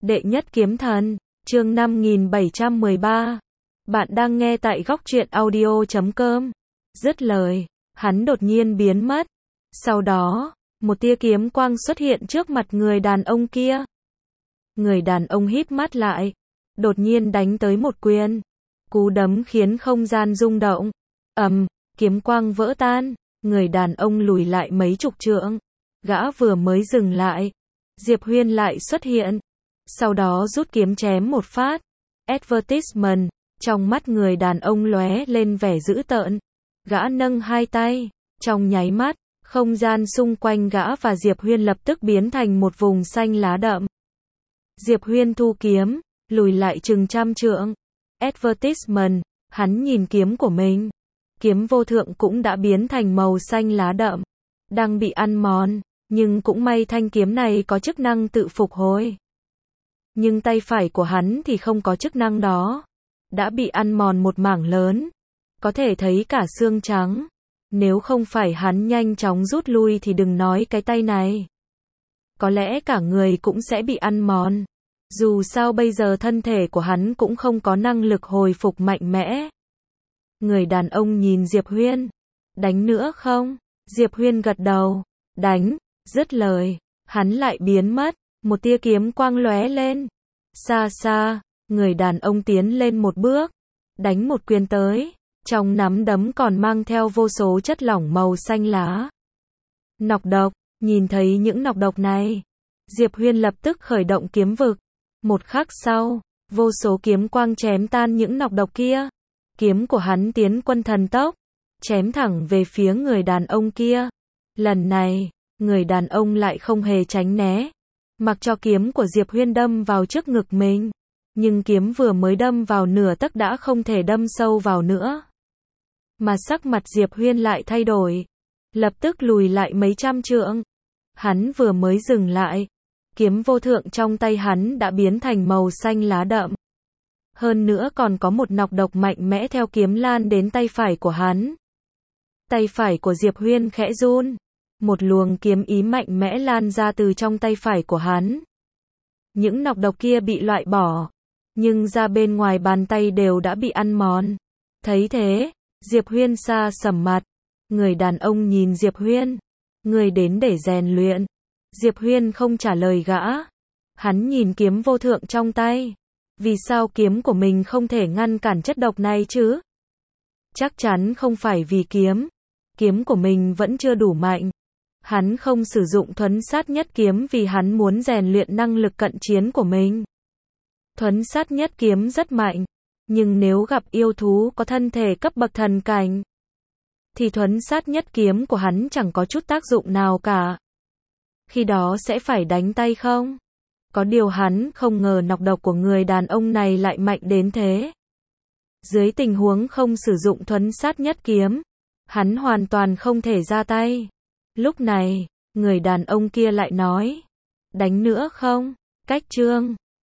Đệ nhất kiếm thần, chương 5713. Bạn đang nghe tại góc truyện audio.com. Dứt lời, hắn đột nhiên biến mất. Sau đó, một tia kiếm quang xuất hiện trước mặt người đàn ông kia. Người đàn ông híp mắt lại, đột nhiên đánh tới một quyền. Cú đấm khiến không gian rung động. Kiếm quang vỡ tan, người đàn ông lùi lại mấy chục trượng. Gã vừa mới dừng lại, Diệp Huyên lại xuất hiện. Sau đó rút kiếm chém một phát. Advertisement, trong mắt người đàn ông lóe lên vẻ dữ tợn. Gã nâng hai tay, trong nháy mắt, không gian xung quanh gã và Diệp Huyên lập tức biến thành một vùng xanh lá đậm. Diệp Huyên thu kiếm, lùi lại chừng trăm trượng. Advertisement, hắn nhìn kiếm của mình. Kiếm vô thượng cũng đã biến thành màu xanh lá đậm, đang bị ăn mòn, nhưng cũng may thanh kiếm này có chức năng tự phục hồi. Nhưng tay phải của hắn thì không có chức năng đó, đã bị ăn mòn một mảng lớn, có thể thấy cả xương trắng. Nếu không phải hắn nhanh chóng rút lui thì đừng nói cái tay này, có lẽ cả người cũng sẽ bị ăn mòn. Dù sao bây giờ thân thể của hắn cũng không có năng lực hồi phục mạnh mẽ. Người đàn ông nhìn Diệp Huyên. Đánh nữa không? Diệp Huyên gật đầu. Đánh. Dứt lời, hắn lại biến mất. Một tia kiếm quang lóe lên. Xa xa, người đàn ông tiến lên một bước, đánh một quyền tới. Trong nắm đấm còn mang theo vô số chất lỏng màu xanh lá. Nọc độc. Nhìn thấy những nọc độc này, Diệp Huyên lập tức khởi động kiếm vực. Một khắc sau, vô số kiếm quang chém tan những nọc độc kia. Kiếm của hắn tiến quân thần tốc, chém thẳng về phía người đàn ông kia. Lần này, người đàn ông lại không hề tránh né, mặc cho kiếm của Diệp Huyên đâm vào trước ngực mình. Nhưng kiếm vừa mới đâm vào nửa tấc đã không thể đâm sâu vào nữa. Mà sắc mặt Diệp Huyên lại thay đổi, lập tức lùi lại mấy trăm trượng. Hắn vừa mới dừng lại, kiếm vô thượng trong tay hắn đã biến thành màu xanh lá đậm. Hơn nữa còn có một nọc độc mạnh mẽ theo kiếm lan đến tay phải của hắn. Tay phải của Diệp Huyên khẽ run. Một luồng kiếm ý mạnh mẽ lan ra từ trong tay phải của hắn. Những nọc độc kia bị loại bỏ, nhưng ra bên ngoài bàn tay đều đã bị ăn mòn. Thấy thế, Diệp Huyên xa sầm mặt. Người đàn ông nhìn Diệp Huyên. Người đến để rèn luyện. Diệp Huyên không trả lời gã. Hắn nhìn kiếm vô thượng trong tay. Vì sao kiếm của mình không thể ngăn cản chất độc này chứ? Chắc chắn không phải vì kiếm. Kiếm của mình vẫn chưa đủ mạnh. Hắn không sử dụng thuấn sát nhất kiếm vì hắn muốn rèn luyện năng lực cận chiến của mình. Thuấn sát nhất kiếm rất mạnh, nhưng nếu gặp yêu thú có thân thể cấp bậc thần cảnh, thì thuấn sát nhất kiếm của hắn chẳng có chút tác dụng nào cả. Khi đó sẽ phải đánh tay không? Có điều hắn không ngờ nọc độc của người đàn ông này lại mạnh đến thế. Dưới tình huống không sử dụng thuấn sát nhất kiếm, hắn hoàn toàn không thể ra tay. Lúc này, người đàn ông kia lại nói, đánh nữa không? Cách chương